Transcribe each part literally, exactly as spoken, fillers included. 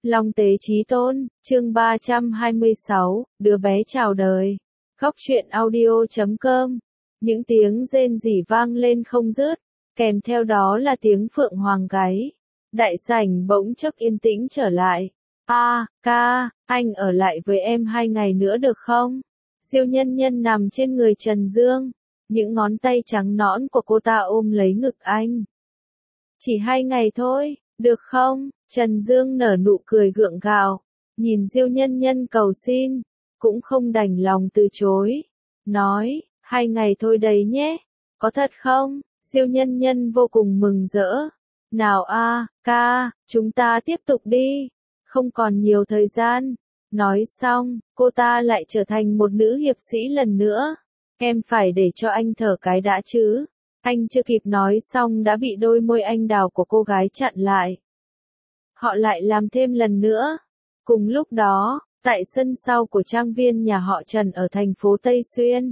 Long Tế Chí Tôn, chương ba trăm hai mươi sáu, đứa bé chào đời. Góc truyện audio chấm com. Những tiếng rên rỉ vang lên không dứt, kèm theo đó là tiếng phượng hoàng gáy. Đại sảnh bỗng chốc yên tĩnh trở lại. A, ca, anh ở lại với em hai ngày nữa được không? Diêu Nhân Nhân nằm trên người Trần Dương, những ngón tay trắng nõn của cô ta ôm lấy ngực anh. Chỉ hai ngày thôi, được không? Trần Dương nở nụ cười gượng gạo, nhìn Diêu Nhân Nhân cầu xin, cũng không đành lòng từ chối. Nói, hai ngày thôi đấy nhé, có thật không? Diêu Nhân Nhân vô cùng mừng rỡ. Nào a, ca, chúng ta tiếp tục đi, không còn nhiều thời gian. Nói xong, cô ta lại trở thành một nữ hiệp sĩ lần nữa. Em phải để cho anh thở cái đã chứ. Anh chưa kịp nói xong đã bị đôi môi anh đào của cô gái chặn lại. Họ lại làm thêm lần nữa. Cùng lúc đó, tại sân sau của trang viên nhà họ Trần ở thành phố Tây Xuyên,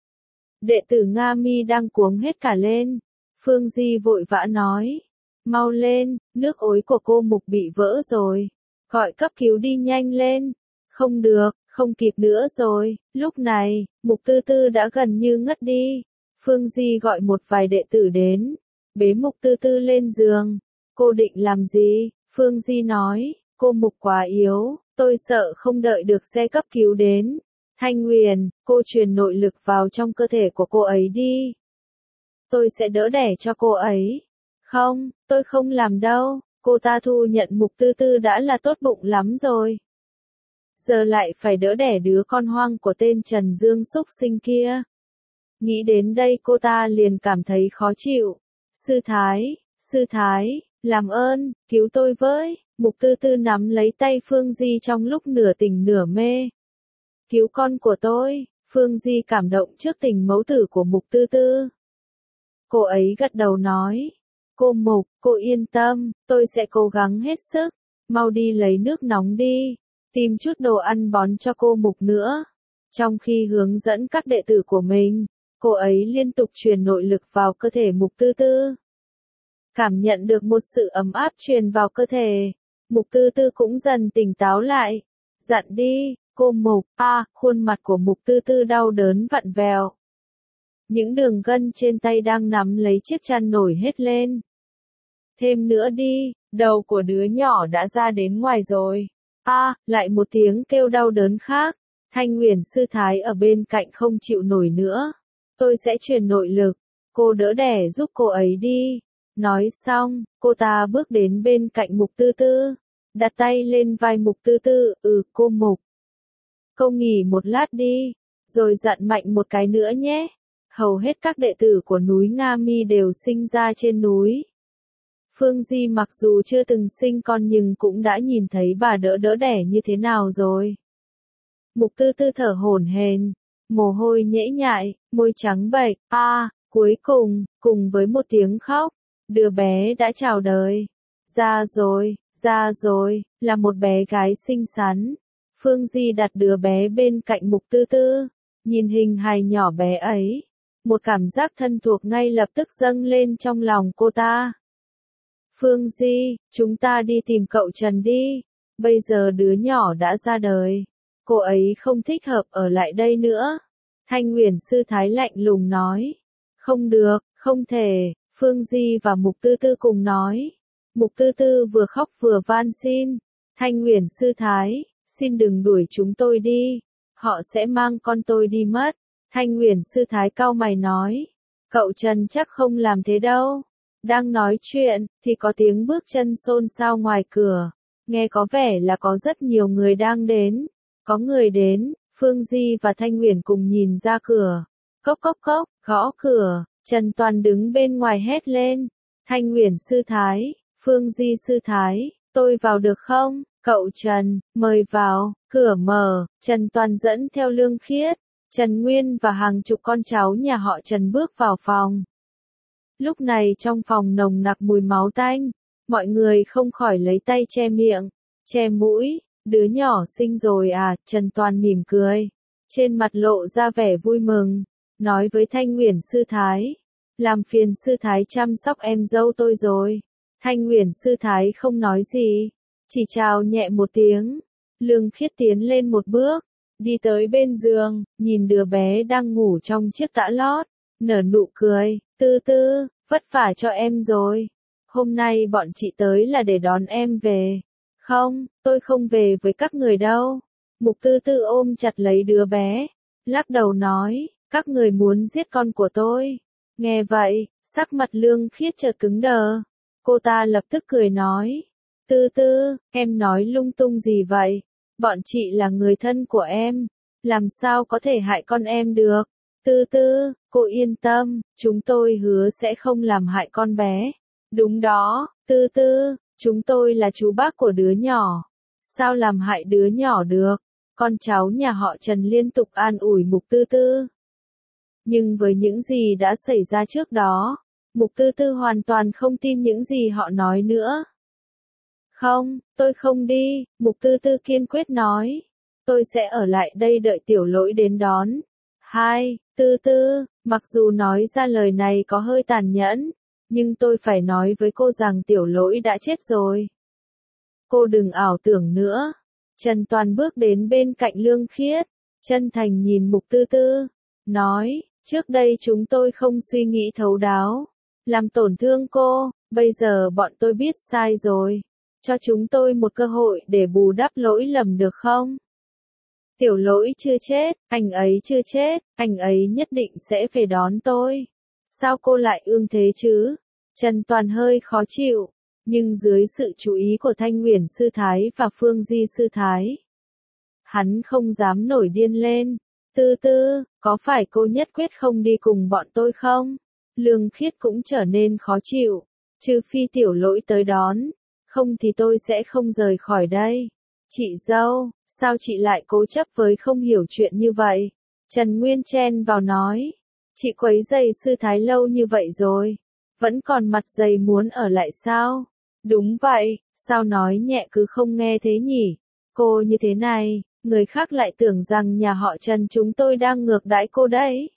đệ tử Nga Mi đang cuống hết cả lên. Phương Di vội vã nói, mau lên, nước ối của cô Mục bị vỡ rồi. Gọi cấp cứu đi nhanh lên. Không được, không kịp nữa rồi. Lúc này, Mục Tư Tư đã gần như ngất đi. Phương Di gọi một vài đệ tử đến, bế Mục Tư Tư lên giường. Cô định làm gì? Phương Di nói, cô Mục quá yếu, tôi sợ không đợi được xe cấp cứu đến. Thanh Huyền, cô truyền nội lực vào trong cơ thể của cô ấy đi. Tôi sẽ đỡ đẻ cho cô ấy. Không, tôi không làm đâu, cô ta thu nhận Mục Tư Tư đã là tốt bụng lắm rồi. Giờ lại phải đỡ đẻ đứa con hoang của tên Trần Dương xúc sinh kia. Nghĩ đến đây cô ta liền cảm thấy khó chịu. Sư Thái, Sư Thái, làm ơn, cứu tôi với. Mục Tư Tư nắm lấy tay Phương Di trong lúc nửa tỉnh nửa mê. Cứu con của tôi. Phương Di cảm động trước tình mẫu tử của Mục Tư Tư. Cô ấy gật đầu nói, cô Mục, cô yên tâm, tôi sẽ cố gắng hết sức. Mau đi lấy nước nóng đi, tìm chút đồ ăn bón cho cô Mục nữa. Trong khi hướng dẫn các đệ tử của mình, cô ấy liên tục truyền nội lực vào cơ thể Mục Tư Tư. Cảm nhận được một sự ấm áp truyền vào cơ thể, Mục Tư Tư cũng dần tỉnh táo lại. Dặn đi, cô Mục. A, à, khuôn mặt của Mục Tư Tư đau đớn vặn vẹo. Những đường gân trên tay đang nắm lấy chiếc chăn nổi hết lên. Thêm nữa đi, đầu của đứa nhỏ đã ra đến ngoài rồi. A, à, lại một tiếng kêu đau đớn khác. Thanh Huyền Sư Thái ở bên cạnh không chịu nổi nữa. Tôi sẽ truyền nội lực, cô đỡ đẻ giúp cô ấy đi. Nói xong, cô ta bước đến bên cạnh Mục Tư Tư, đặt tay lên vai Mục Tư Tư. Ừ, cô Mục, cô nghỉ một lát đi, rồi dặn mạnh một cái nữa nhé. Hầu hết các đệ tử của núi Nga Mi đều sinh ra trên núi. Phương Di mặc dù chưa từng sinh con nhưng cũng đã nhìn thấy bà đỡ đỡ đẻ như thế nào rồi. Mục Tư Tư thở hổn hển, mồ hôi nhễ nhại, môi trắng bệch. A, à, cuối cùng, cùng với một tiếng khóc, đứa bé đã chào đời. Ra rồi, ra rồi, là một bé gái xinh xắn. Phương Di đặt đứa bé bên cạnh Mục Tư Tư, nhìn hình hài nhỏ bé ấy. Một cảm giác thân thuộc ngay lập tức dâng lên trong lòng cô ta. Phương Di, chúng ta đi tìm cậu Trần đi. Bây giờ đứa nhỏ đã ra đời. Cô ấy không thích hợp ở lại đây nữa. Thanh Huyền Sư Thái lạnh lùng nói. Không được, không thể. Phương Di và Mục Tư Tư cùng nói. Mục Tư Tư vừa khóc vừa van xin. Thanh Huyền Sư Thái, xin đừng đuổi chúng tôi đi. Họ sẽ mang con tôi đi mất. Thanh Huyền Sư Thái cau mày nói. Cậu Trần chắc không làm thế đâu. Đang nói chuyện, thì có tiếng bước chân xôn xao ngoài cửa. Nghe có vẻ là có rất nhiều người đang đến. Có người đến, Phương Di và Thanh Huyền cùng nhìn ra cửa. Cốc cốc cốc, gõ cửa, Trần Toàn đứng bên ngoài hét lên. Thanh Huyền Sư Thái, Phương Di Sư Thái, tôi vào được không? Cậu Trần, mời vào. Cửa mở, Trần Toàn dẫn theo Lương Khiết, Trần Nguyên và hàng chục con cháu nhà họ Trần bước vào phòng. Lúc này trong phòng nồng nặc mùi máu tanh, mọi người không khỏi lấy tay che miệng, che mũi. Đứa nhỏ sinh rồi à? Trần Toàn mỉm cười, trên mặt lộ ra vẻ vui mừng, nói với Thanh Huyền Sư Thái, làm phiền Sư Thái chăm sóc em dâu tôi rồi. Thanh Huyền Sư Thái không nói gì, chỉ chào nhẹ một tiếng. Lương Khiết tiến lên một bước, đi tới bên giường, nhìn đứa bé đang ngủ trong chiếc tã lót, nở nụ cười, Tư Tư, vất vả cho em rồi. Hôm nay bọn chị tới là để đón em về. Không, tôi không về với các người đâu. Mục Tư Tư ôm chặt lấy đứa bé, lắc đầu nói, các người muốn giết con của tôi. Nghe vậy, sắc mặt Lương Khiết chợt cứng đờ. Cô ta lập tức cười nói, Tư Tư, em nói lung tung gì vậy? Bọn chị là người thân của em, làm sao có thể hại con em được? Tư Tư, cô yên tâm, chúng tôi hứa sẽ không làm hại con bé. Đúng đó, Tư Tư, chúng tôi là chú bác của đứa nhỏ. Sao làm hại đứa nhỏ được? Con cháu nhà họ Trần liên tục an ủi Mục Tư Tư. Nhưng với những gì đã xảy ra trước đó, Mục Tư Tư hoàn toàn không tin những gì họ nói nữa. Không, tôi không đi, Mục Tư Tư kiên quyết nói. Tôi sẽ ở lại đây đợi Tiểu Lỗi đến đón. Hai, Tư Tư, mặc dù nói ra lời này có hơi tàn nhẫn, nhưng tôi phải nói với cô rằng Tiểu Lỗi đã chết rồi. Cô đừng ảo tưởng nữa. Trần Toàn bước đến bên cạnh Lương Khiết, chân thành nhìn Mục Tư Tư, nói, trước đây chúng tôi không suy nghĩ thấu đáo, làm tổn thương cô, bây giờ bọn tôi biết sai rồi. Cho chúng tôi một cơ hội để bù đắp lỗi lầm được không? Tiểu Lỗi chưa chết, anh ấy chưa chết, anh ấy nhất định sẽ về đón tôi. Sao cô lại ương thế chứ? Trần Toàn hơi khó chịu, nhưng dưới sự chú ý của Thanh Uyển Sư Thái và Phương Di Sư Thái, hắn không dám nổi điên lên. Tư Tư, có phải cô nhất quyết không đi cùng bọn tôi không? Lương Khiết cũng trở nên khó chịu, trừ phi Tiểu Lỗi tới đón, không thì tôi sẽ không rời khỏi đây. Chị dâu, sao chị lại cố chấp với không hiểu chuyện như vậy? Trần Nguyên chen vào nói, chị quấy rầy Sư Thái lâu như vậy rồi, vẫn còn mặt dày muốn ở lại sao? Đúng vậy, sao nói nhẹ cứ không nghe thế nhỉ? Cô như thế này, người khác lại tưởng rằng nhà họ Trần chúng tôi đang ngược đãi cô đấy.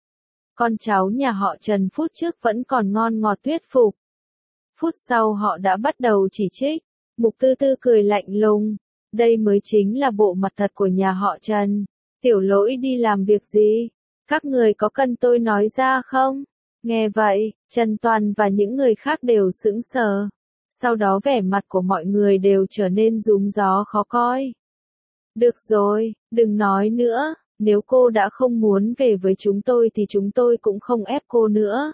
Con cháu nhà họ Trần phút trước vẫn còn ngon ngọt thuyết phục. Phút sau họ đã bắt đầu chỉ trích. Mục Tư Tư cười lạnh lùng. Đây mới chính là bộ mặt thật của nhà họ Trần. Tiểu Lỗi đi làm việc gì? Các người có cần tôi nói ra không? Nghe vậy, Trần Toàn và những người khác đều sững sờ. Sau đó vẻ mặt của mọi người đều trở nên rúm gió khó coi. Được rồi, đừng nói nữa, nếu cô đã không muốn về với chúng tôi thì chúng tôi cũng không ép cô nữa.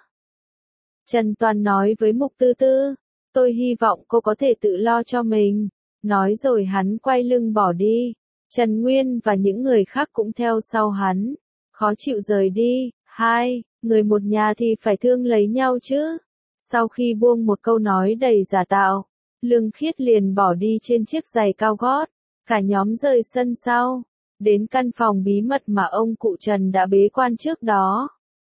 Trần Toàn nói với Mục Tư Tư, tôi hy vọng cô có thể tự lo cho mình. Nói rồi hắn quay lưng bỏ đi. Trần Nguyên và những người khác cũng theo sau hắn. Khó chịu rời đi. Hai, người một nhà thì phải thương lấy nhau chứ. Sau khi buông một câu nói đầy giả tạo, Lương Khiết liền bỏ đi trên chiếc giày cao gót. Cả nhóm rời sân sau, đến căn phòng bí mật mà ông cụ Trần đã bế quan trước đó.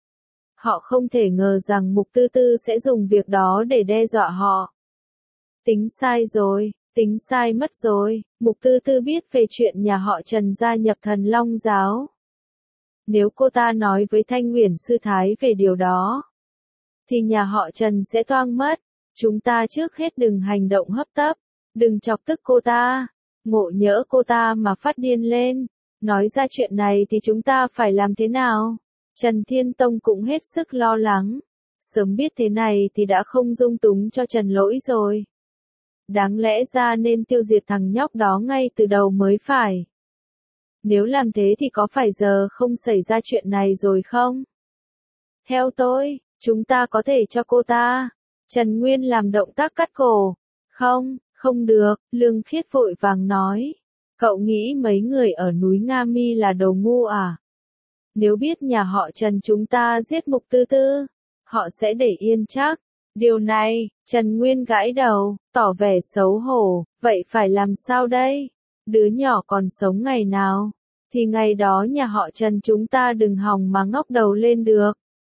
Họ không thể ngờ rằng Mục Tư Tư sẽ dùng việc đó để đe dọa họ. Tính sai rồi, tính sai mất rồi, Mục Tư Tư biết về chuyện nhà họ Trần gia nhập Thần Long Giáo. Nếu cô ta nói với Thanh Uyển Sư Thái về điều đó, thì nhà họ Trần sẽ toang mất. Chúng ta trước hết đừng hành động hấp tấp, đừng chọc tức cô ta. Ngộ nhỡ cô ta mà phát điên lên, nói ra chuyện này thì chúng ta phải làm thế nào? Trần Thiên Tông cũng hết sức lo lắng. Sớm biết thế này thì đã không dung túng cho Trần Lỗi rồi. Đáng lẽ ra nên tiêu diệt thằng nhóc đó ngay từ đầu mới phải. Nếu làm thế thì có phải giờ không xảy ra chuyện này rồi không? Theo tôi, chúng ta có thể cho cô ta. Trần Nguyên làm động tác cắt cổ. Không, không được, Lương Khiết vội vàng nói. Cậu nghĩ mấy người ở núi Nga Mi là đồ ngu à? Nếu biết nhà họ Trần chúng ta giết Mục Tư Tư, họ sẽ để yên chắc. Điều này, Trần Nguyên gãi đầu, tỏ vẻ xấu hổ, vậy phải làm sao đây? Đứa nhỏ còn sống ngày nào, thì ngày đó nhà họ Trần chúng ta đừng hòng mà ngóc đầu lên được.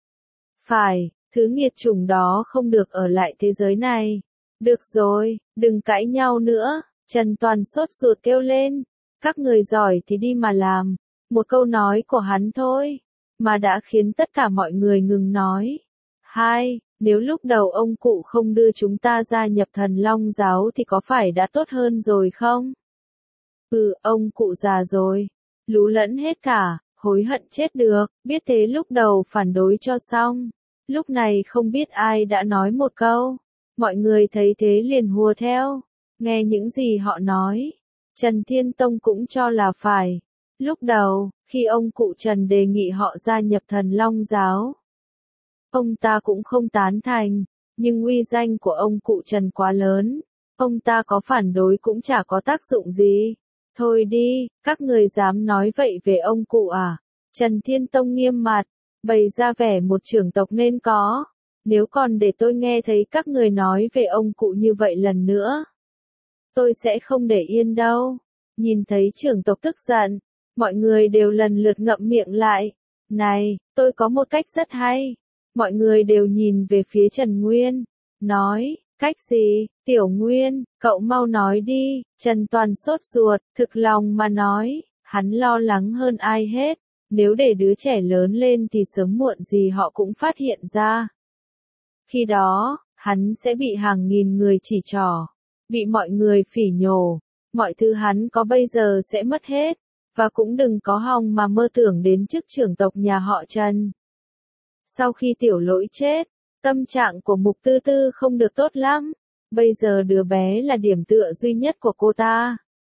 Phải, thứ nghiệt chủng đó không được ở lại thế giới này. Được rồi, đừng cãi nhau nữa, Trần Toàn sốt ruột kêu lên. Các người giỏi thì đi mà làm. Một câu nói của hắn thôi, mà đã khiến tất cả mọi người ngừng nói. Hai, Nếu lúc đầu ông cụ không đưa chúng ta gia nhập Thần Long giáo thì có phải đã tốt hơn rồi không? Ừ, ông cụ già rồi, lú lẫn hết cả, hối hận chết được, biết thế lúc đầu phản đối cho xong. Lúc này không biết ai đã nói một câu, mọi người thấy thế liền hùa theo, nghe những gì họ nói. Trần Thiên Tông cũng cho là phải. Lúc đầu, khi ông cụ Trần đề nghị họ gia nhập Thần Long giáo, ông ta cũng không tán thành, nhưng uy danh của ông cụ Trần quá lớn, ông ta có phản đối cũng chả có tác dụng gì. Thôi đi, các người dám nói vậy về ông cụ à? Trần Thiên Tông nghiêm mặt, bày ra vẻ một trưởng tộc nên có. Nếu còn để tôi nghe thấy các người nói về ông cụ như vậy lần nữa, tôi sẽ không để yên đâu. Nhìn thấy trưởng tộc tức giận, mọi người đều lần lượt ngậm miệng lại. Này, tôi có một cách rất hay. Mọi người đều nhìn về phía Trần Nguyên, nói, cách gì, Tiểu Nguyên, cậu mau nói đi. Trần Toàn sốt ruột, thực lòng mà nói, hắn lo lắng hơn ai hết, nếu để đứa trẻ lớn lên thì sớm muộn gì họ cũng phát hiện ra. Khi đó, hắn sẽ bị hàng nghìn người chỉ trỏ, bị mọi người phỉ nhổ, mọi thứ hắn có bây giờ sẽ mất hết, và cũng đừng có hòng mà mơ tưởng đến chức trưởng tộc nhà họ Trần. Sau khi Tiểu Lỗi chết, tâm trạng của Mục Tư Tư không được tốt lắm, bây giờ đứa bé là điểm tựa duy nhất của cô ta.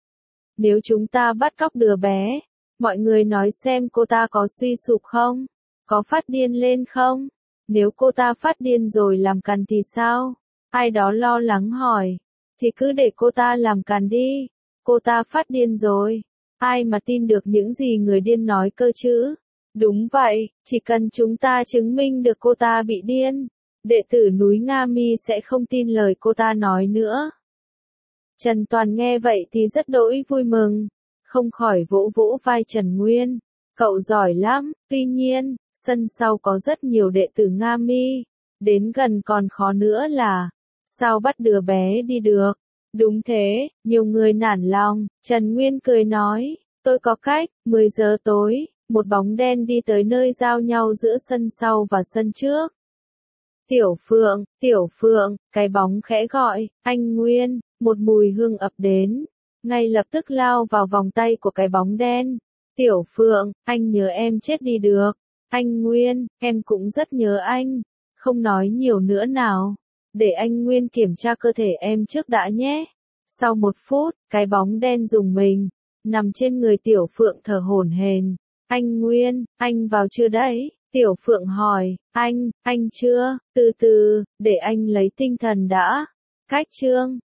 Nếu chúng ta bắt cóc đứa bé, mọi người nói xem cô ta có suy sụp không? Có phát điên lên không? Nếu cô ta phát điên rồi làm càn thì sao? Ai đó lo lắng hỏi. Thì cứ để cô ta làm càn đi. Cô ta phát điên rồi. Ai mà tin được những gì người điên nói cơ chứ? Đúng vậy, chỉ cần chúng ta chứng minh được cô ta bị điên, đệ tử núi Nga Mi sẽ không tin lời cô ta nói nữa. Trần Toàn nghe vậy thì rất đỗi vui mừng, không khỏi vỗ vỗ vai Trần Nguyên. Cậu giỏi lắm, tuy nhiên, sân sau có rất nhiều đệ tử Nga Mi, đến gần còn khó nữa là, sao bắt đứa bé đi được? Đúng thế, nhiều người nản lòng, Trần Nguyên cười nói, tôi có cách. Mười giờ tối, một bóng đen đi tới nơi giao nhau giữa sân sau và sân trước. Tiểu Phượng, Tiểu Phượng, cái bóng khẽ gọi, anh Nguyên, một mùi hương ập đến, ngay lập tức lao vào vòng tay của cái bóng đen. Tiểu Phượng, anh nhớ em chết đi được. Anh Nguyên, em cũng rất nhớ anh. Không nói nhiều nữa nào, để anh Nguyên kiểm tra cơ thể em trước đã nhé. Sau một phút, cái bóng đen rùng mình, nằm trên người Tiểu Phượng thở hổn hển. Anh Nguyên, anh vào chưa đấy? Tiểu Phượng hỏi, anh, anh chưa, từ từ, để anh lấy tinh thần đã. Cách chương